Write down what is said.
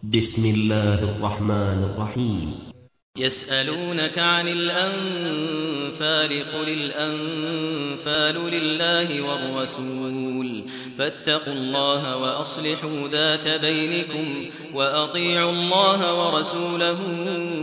بسم الله الرحمن الرحيم. يسألونك عن الأنفال قل الأنفال لله والرسول فاتقوا الله وأصلحوا ذات بينكم وأطيعوا الله ورسوله